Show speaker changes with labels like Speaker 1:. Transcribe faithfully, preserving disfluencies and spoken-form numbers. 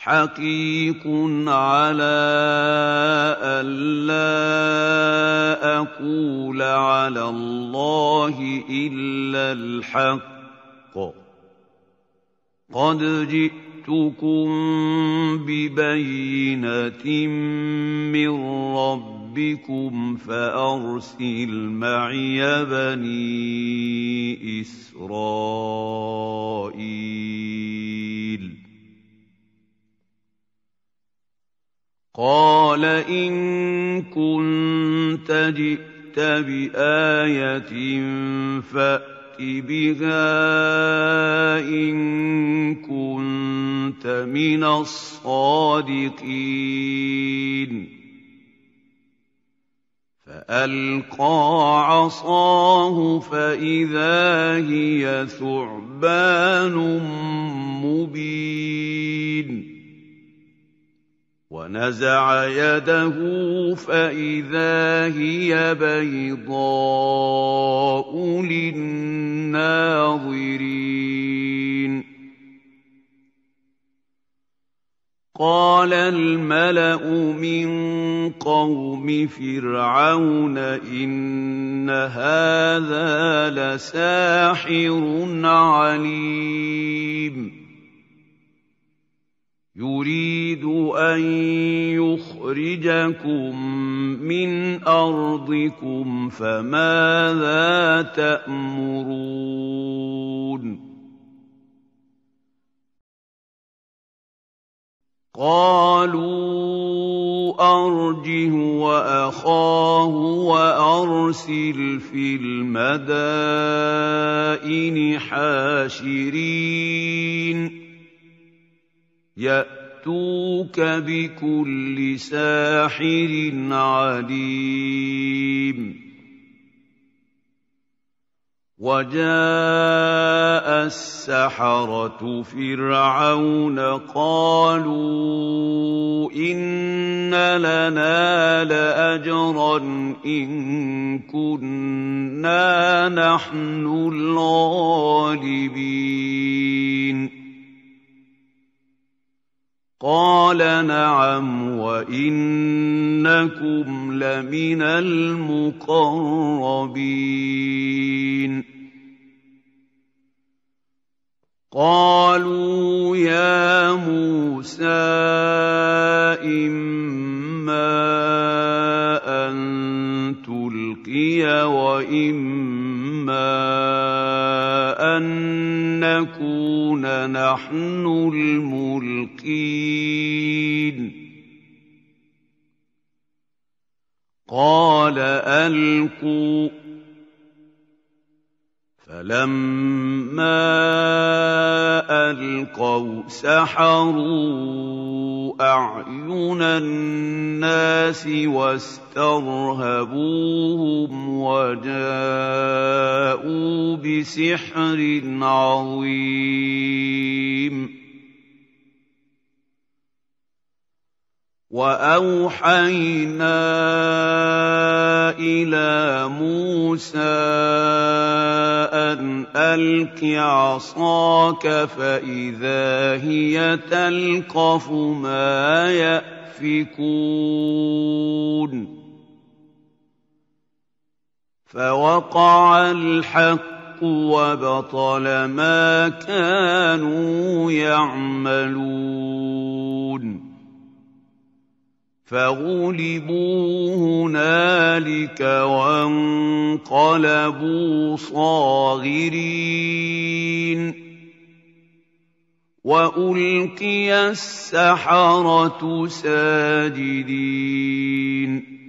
Speaker 1: حقيق على ألا أقول على الله إلا الحق قد جئتكم ببينة من ربكم فأرسل معي بني إسرائيل قال إن كنت جئت بآية فأت بها إن كنت من الصادقين فألقى عصاه فإذا هي ثعبان مبين ونزع يده فإذا هي بيضاء للناظرين قال الملأ من قوم فرعون إن هذا لساحر عليم يريد أن يخرجكم من أرضكم فماذا تأمرون قالوا أرجه وأخاه وأرسل في المدائن حاشرين يأتوك بكل ساحر عليم وجاء السحرة فرعون قالوا إن لنا لأجرا إن كنا نحن الغالبين قال نعم وإنكم لمن المقربين قالوا يا موسى إما أن تلقي وإما أن نكون نحن الملقين قال ألقوا فلما ألقوا سحروا أعين الناس واسترهبوهم وجاءوا بسحر عظيم وأوحينا إلى موسى أن ألق عصاك فإذا هي تلقف ما يأفكون فوقع الحق وبطل ما كانوا يعملون فغلبوا هنالك وانقلبوا صاغرين وألقي السحرة ساجدين